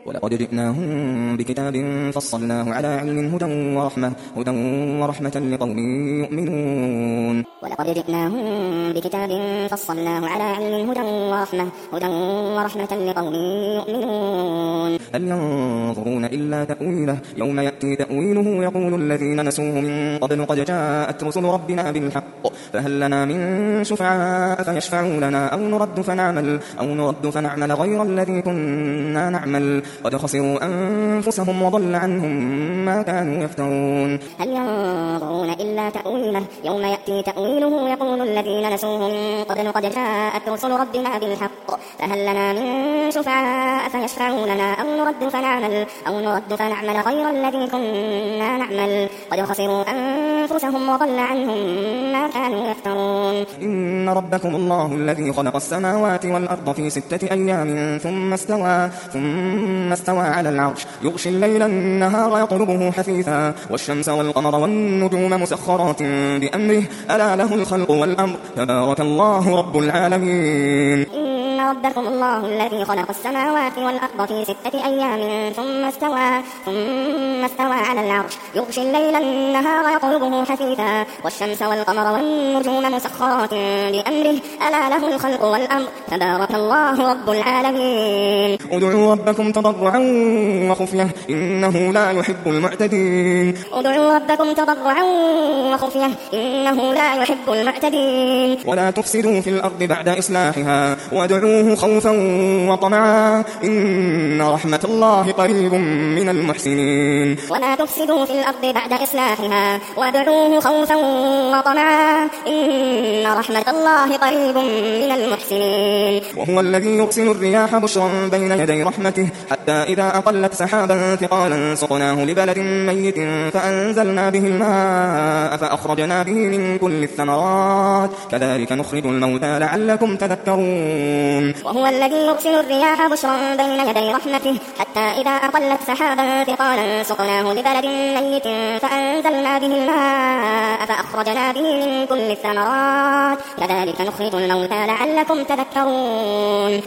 ولقد جئناهم بكتاب فصلناه على علم هدى ورحمة لقوم يؤمنون. ولقد جئناهم بكتاب فصلناه على علم هدى ورحمة لقوم يؤمنون. هل ينظرون إلا تأويله يوم يأتي تأويله يقول الذين نسوه من قبل قد جاءت رسل ربنا بالحق فهل لنا من شفعاء فيشفعوا لنا أو نرد فنعمل غير الذي كنا نعمل قد خسروا أنفسهم وضل عنهم ما كانوا يفترون. هل ينظرون إلا تأويله يوم يأتي تأويله يقول الذين نسوه من قبل قد جاءت رسل ربنا بالحق فهل لنا من شفعاء فيشفعوا لنا أو نرد فنعمل غير الذي كنا نعمل قد خسروا أنفسهم وضل عنهم ما كانوا يفترون. إن ربكم الله الذي خلق السماوات والأرض في 6 أيام ثم استوى على العرش يغشي الليل النهار يطلبه حثيثا والشمس والقمر والنجوم مسخرات بأمره ألا له الخلق والأمر تبارك الله رب العالمين. إن ربكم الله الذي خلق السماوات والأرض في 6 أيام ثم استوى على العرش يغشي الليل النهار يطلبه حثيثا والشمس والقمر والنجوم مسخرات بأمره ألا له الخلق والأمر تبارك الله رب العالمين. ادعوا ربكم تضرعا وخفية إنه لا يحب المعتدين. ادعوا ربكم تضرعا وخفية إنه لا يحب المعتدين. ولا تفسدوا في الأرض بعد إصلاحها وادعوه خوفا وطمعا إن رحمة الله قريب من المحسنين. ولا تفسدوا في الأرض بعد إصلاحها وادعوه خوفا وطمعا إن رحمة الله قريب من المحسنين. وهو الذي يرسل الرياح بشرا بين يدي رحمته حتى إذا أقلت سحابا ثقالا سقناه لبلد ميت فأنزلنا به الماء فأخرجنا به من كل الثمرات كذلك نخرج الموتى لعلكم تذكرون. وهو الذي يرسل الرياح بشرا بين يدي رحمته حتى إذا أقلت سحابا ثقالا سقناه لبلد ميت فأنزلنا به الماء فأخرجنا به من كل الثمرات كذلك نخرج الموتى لعلكم تذكرون.